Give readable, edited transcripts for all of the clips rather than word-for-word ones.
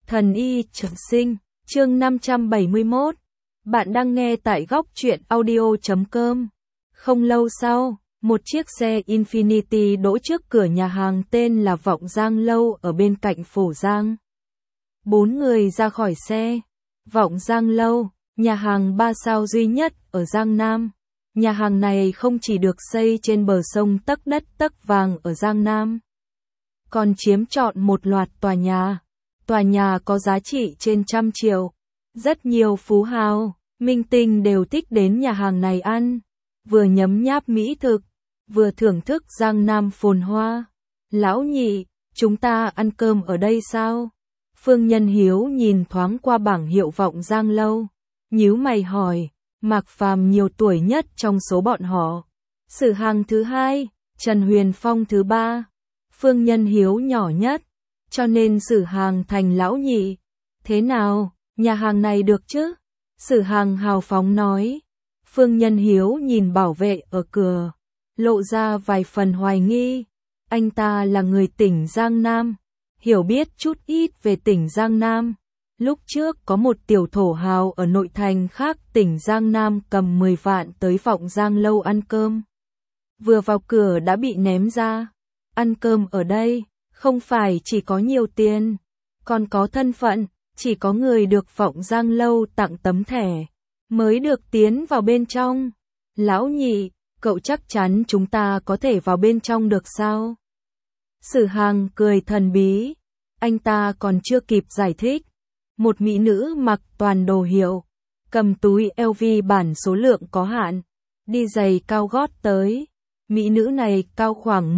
Thần y trường sinh, chương 571. Bạn đang nghe tại góc truyện audio.com. Không lâu sau, một chiếc xe Infiniti đỗ trước cửa nhà hàng tên là Vọng Giang Lâu ở bên cạnh Phổ Giang. 4 người ra khỏi xe. Vọng Giang Lâu, nhà hàng 3 sao duy nhất ở Giang Nam. Nhà hàng này không chỉ được xây trên bờ sông tấc đất tấc vàng ở Giang Nam, còn chiếm trọn một loạt tòa nhà. Tòa nhà có giá trị trên 100 triệu. Rất nhiều phú hào, minh tinh đều thích đến nhà hàng này ăn, vừa nhấm nháp mỹ thực, vừa thưởng thức Giang Nam phồn hoa. Lão nhị, chúng ta ăn cơm ở đây sao? Phương Nhân Hiếu nhìn thoáng qua bảng hiệu Vọng Giang Lâu, nhíu mày hỏi. Mạc Phàm nhiều tuổi nhất trong số bọn họ, Sử Hằng thứ hai, Trần Huyền Phong thứ ba, Phương Nhân Hiếu nhỏ nhất, cho nên Sử Hằng thành lão nhị. Thế nào, nhà hàng này được chứ? Sử Hằng hào phóng nói. Phương Nhân Hiếu nhìn bảo vệ ở cửa, lộ ra vài phần hoài nghi. Anh ta là người tỉnh Giang Nam, hiểu biết chút ít về tỉnh Giang Nam. Lúc trước có một tiểu thổ hào ở nội thành khác tỉnh Giang Nam cầm 10 vạn tới Vọng Giang Lâu ăn cơm. Vừa vào cửa đã bị ném ra. Ăn cơm ở đây, không phải chỉ có nhiều tiền, còn có thân phận, chỉ có người được Vọng Giang Lâu tặng tấm thẻ, mới được tiến vào bên trong. Lão nhị, cậu chắc chắn chúng ta có thể vào bên trong được sao? Sử Hằng cười thần bí, anh ta còn chưa kịp giải thích. Một mỹ nữ mặc toàn đồ hiệu, cầm túi LV bản số lượng có hạn, đi giày cao gót tới. Mỹ nữ này cao khoảng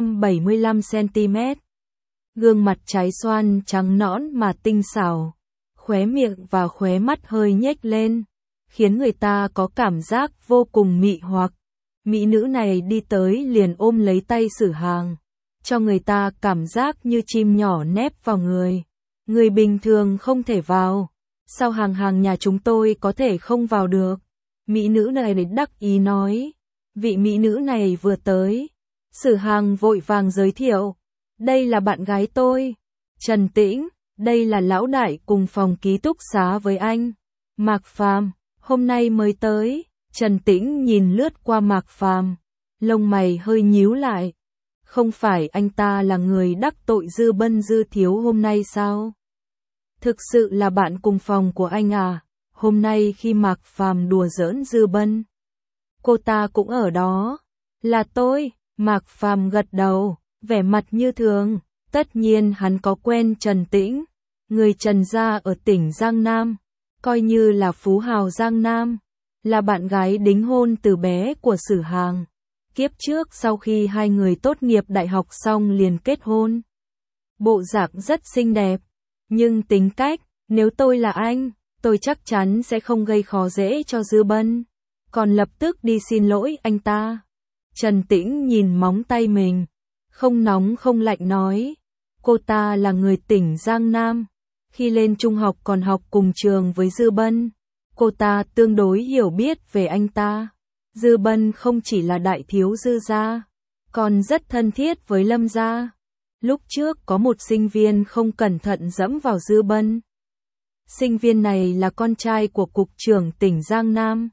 175cm. Gương mặt trái xoan trắng nõn mà tinh xảo, khóe miệng và khóe mắt hơi nhếch lên, khiến người ta có cảm giác vô cùng mị hoặc. Mỹ nữ này đi tới liền ôm lấy tay Sử Hằng, cho người ta cảm giác như chim nhỏ nép vào người. Người bình thường không thể vào, sao hàng nhà chúng tôi có thể không vào được? Mỹ nữ này đắc ý nói. Vị mỹ nữ này vừa tới, Sử Hằng vội vàng giới thiệu. Đây là bạn gái tôi, Trần Tĩnh, đây là lão đại cùng phòng ký túc xá với anh, Mạc Phàm, hôm nay mới tới. Trần Tĩnh nhìn lướt qua Mạc Phàm, lông mày hơi nhíu lại. Không phải anh ta là người đắc tội Dư Bân Dư thiếu hôm nay sao? Thực sự là bạn cùng phòng của anh à? Hôm nay khi Mạc Phàm đùa giỡn Dư Bân, cô ta cũng ở đó. Là tôi, Mạc Phàm gật đầu, vẻ mặt như thường. Tất nhiên hắn có quen Trần Tĩnh, người Trần gia ở tỉnh Giang Nam, coi như là phú hào Giang Nam, là bạn gái đính hôn từ bé của Sử Hằng. Kiếp trước sau khi hai người tốt nghiệp đại học xong liền kết hôn. Bộ dạng rất xinh đẹp, nhưng tính cách, nếu tôi là anh, tôi chắc chắn sẽ không gây khó dễ cho Dư Bân, còn lập tức đi xin lỗi anh ta. Trần Tĩnh nhìn móng tay mình, không nóng không lạnh nói. Cô ta là người tỉnh Giang Nam, khi lên trung học còn học cùng trường với Dư Bân. Cô ta tương đối hiểu biết về anh ta. Dư Bân không chỉ là đại thiếu Dư gia, còn rất thân thiết với Lâm gia. Lúc trước có một sinh viên không cẩn thận dẫm vào Dư Bân. Sinh viên này là con trai của cục trưởng tỉnh Giang Nam.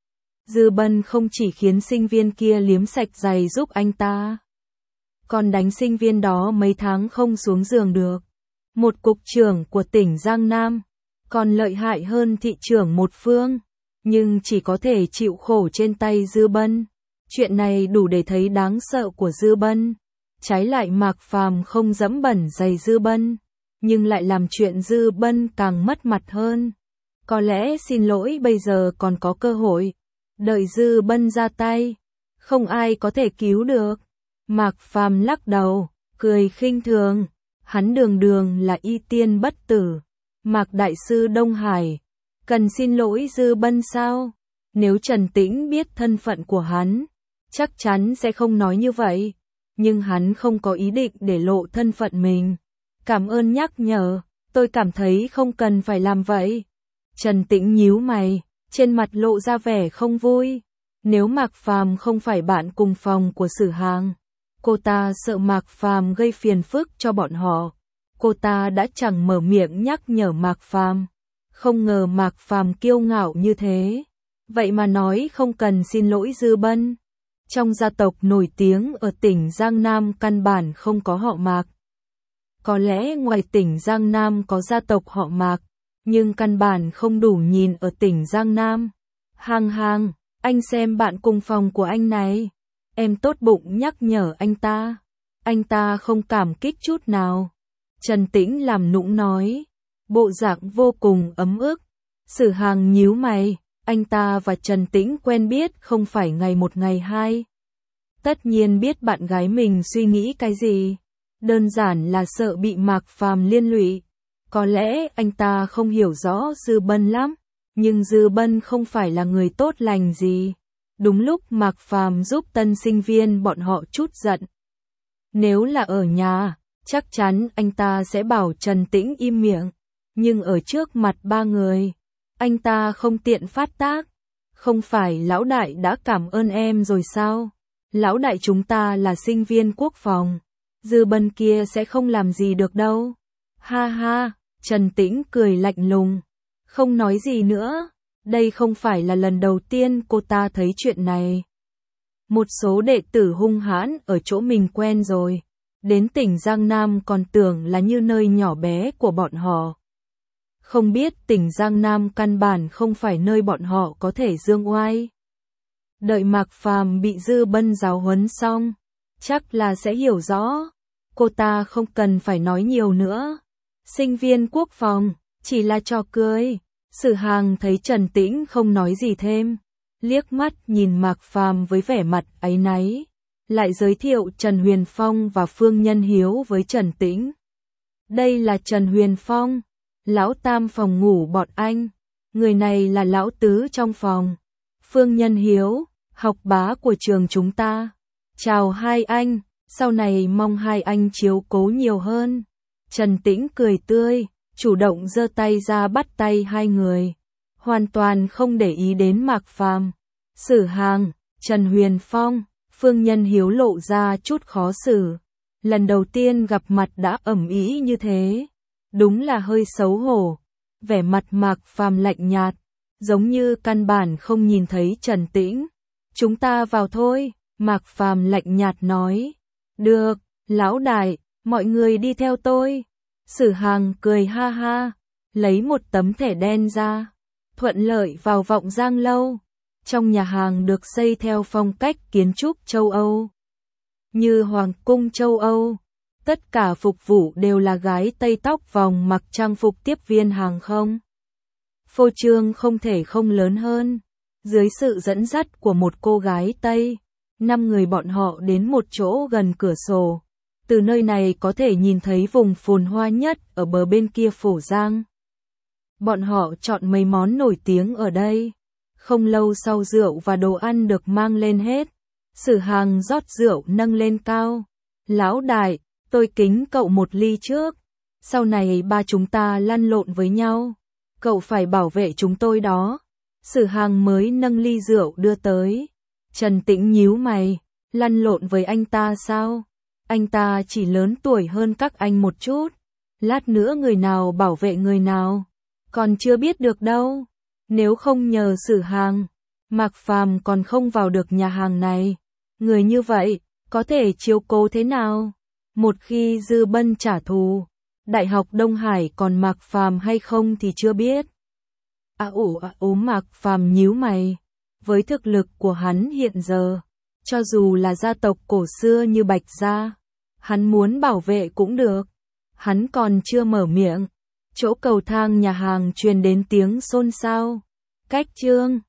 Dư Bân không chỉ khiến sinh viên kia liếm sạch giày giúp anh ta, còn đánh sinh viên đó mấy tháng không xuống giường được. Một cục trưởng của tỉnh Giang Nam, còn lợi hại hơn thị trưởng một phương, nhưng chỉ có thể chịu khổ trên tay Dư Bân. Chuyện này đủ để thấy đáng sợ của Dư Bân. Trái lại Mạc Phàm không dẫm bẩn giày Dư Bân, nhưng lại làm chuyện Dư Bân càng mất mặt hơn. Có lẽ xin lỗi bây giờ còn có cơ hội, đợi Dư Bân ra tay, không ai có thể cứu được. Mạc Phàm lắc đầu, cười khinh thường, hắn đường đường là y tiên bất tử, Mạc đại sư Đông Hải, cần xin lỗi Dư Bân sao? Nếu Trần Tĩnh biết thân phận của hắn, chắc chắn sẽ không nói như vậy, nhưng hắn không có ý định để lộ thân phận mình. Cảm ơn nhắc nhở, tôi cảm thấy không cần phải làm vậy. Trần Tĩnh nhíu mày, trên mặt lộ ra vẻ không vui. Nếu Mạc Phàm không phải bạn cùng phòng của Sử Hằng, cô ta sợ Mạc Phàm gây phiền phức cho bọn họ. cô ta đã chẳng mở miệng nhắc nhở Mạc Phàm. Không ngờ Mạc Phàm kiêu ngạo như thế, vậy mà nói không cần xin lỗi Dư Bân. Trong gia tộc nổi tiếng ở tỉnh Giang Nam căn bản không có họ Mạc. Có lẽ ngoài tỉnh Giang Nam có gia tộc họ Mạc, nhưng căn bản không đủ nhìn ở tỉnh Giang Nam. Hàng, anh xem bạn cùng phòng của anh này. Em tốt bụng nhắc nhở anh ta không cảm kích chút nào. Trần Tĩnh làm nũng nói, bộ dạng vô cùng ấm ức. Sử Hàng nhíu mày, anh ta và Trần Tĩnh quen biết không phải ngày một ngày hai. Tất nhiên biết bạn gái mình suy nghĩ cái gì, đơn giản là sợ bị Mạc Phàm liên lụy. Có lẽ anh ta không hiểu rõ Dư Bân lắm, nhưng Dư Bân không phải là người tốt lành gì. Đúng lúc Mạc Phàm giúp tân sinh viên bọn họ chút giận. Nếu là ở nhà, chắc chắn anh ta sẽ bảo Trần Tĩnh im miệng, nhưng ở trước mặt ba người, anh ta không tiện phát tác. Không phải lão đại đã cảm ơn em rồi sao? Lão đại chúng ta là sinh viên quốc phòng, Dư Bân kia sẽ không làm gì được đâu. Ha ha, Trần Tĩnh cười lạnh lùng, không nói gì nữa. Đây không phải là lần đầu tiên cô ta thấy chuyện này. Một số đệ tử hung hãn ở chỗ mình quen rồi, đến tỉnh Giang Nam còn tưởng là như nơi nhỏ bé của bọn họ. Không biết tỉnh Giang Nam căn bản không phải nơi bọn họ có thể dương oai. Đợi Mạc Phàm bị Dư Bân giáo huấn xong, chắc là sẽ hiểu rõ. Cô ta không cần phải nói nhiều nữa. Sinh viên quốc phòng, chỉ là trò cười. Sử Hàng thấy Trần Tĩnh không nói gì thêm, liếc mắt nhìn Mạc Phàm với vẻ mặt áy náy, lại giới thiệu Trần Huyền Phong và Phương Nhân Hiếu với Trần Tĩnh. Đây là Trần Huyền Phong, lão tam phòng ngủ bọn anh, người này là lão tứ trong phòng. Phương Nhân Hiếu, học bá của trường chúng ta. Chào hai anh, sau này mong hai anh chiếu cố nhiều hơn. Trần Tĩnh cười tươi, chủ động giơ tay ra bắt tay hai người, hoàn toàn không để ý đến Mạc Phàm. Sử Hàng, Trần Huyền Phong, Phương Nhân Hiếu lộ ra chút khó xử. Lần đầu tiên gặp mặt đã ầm ĩ như thế, đúng là hơi xấu hổ. Vẻ mặt Mạc Phàm lạnh nhạt, giống như căn bản không nhìn thấy Trần Tĩnh. Chúng ta vào thôi, Mạc Phàm lạnh nhạt nói. Được, lão đại, mọi người đi theo tôi. Sử Hàng cười ha ha, lấy một tấm thẻ đen ra, thuận lợi vào Vọng Giang lâu. Trong nhà hàng được xây theo phong cách kiến trúc châu Âu, như hoàng cung châu Âu. Tất cả phục vụ đều là gái Tây tóc vòng mặc trang phục tiếp viên hàng không. Phô trương không thể không lớn hơn. Dưới sự dẫn dắt của một cô gái Tây, 5 người bọn họ đến một chỗ gần cửa sổ. Từ nơi này có thể nhìn thấy vùng phồn hoa nhất ở bờ bên kia Phổ Giang. Bọn họ chọn mấy món nổi tiếng ở đây. Không lâu sau rượu và đồ ăn được mang lên hết. Sử Hàng rót rượu nâng lên cao. Lão đại, tôi kính cậu một ly trước. Sau này ba chúng ta lăn lộn với nhau, cậu phải bảo vệ chúng tôi đó. Sử Hàng mới nâng ly rượu đưa tới. Trần Tĩnh nhíu mày, lăn lộn với anh ta sao? Anh ta chỉ lớn tuổi hơn các anh một chút. Lát nữa người nào bảo vệ người nào, còn chưa biết được đâu. Nếu không nhờ Sử Hàng, Mạc Phàm còn không vào được nhà hàng này. Người như vậy, có thể chiếu cố thế nào? Một khi Dư Bân trả thù, Đại học Đông Hải còn Mạc Phàm hay không thì chưa biết. Mạc Phàm nhíu mày. Với thực lực của hắn hiện giờ, cho dù là gia tộc cổ xưa như Bạch Gia, hắn muốn bảo vệ cũng được. Hắn còn chưa mở miệng, chỗ cầu thang nhà hàng truyền đến tiếng xôn xao. Cách chương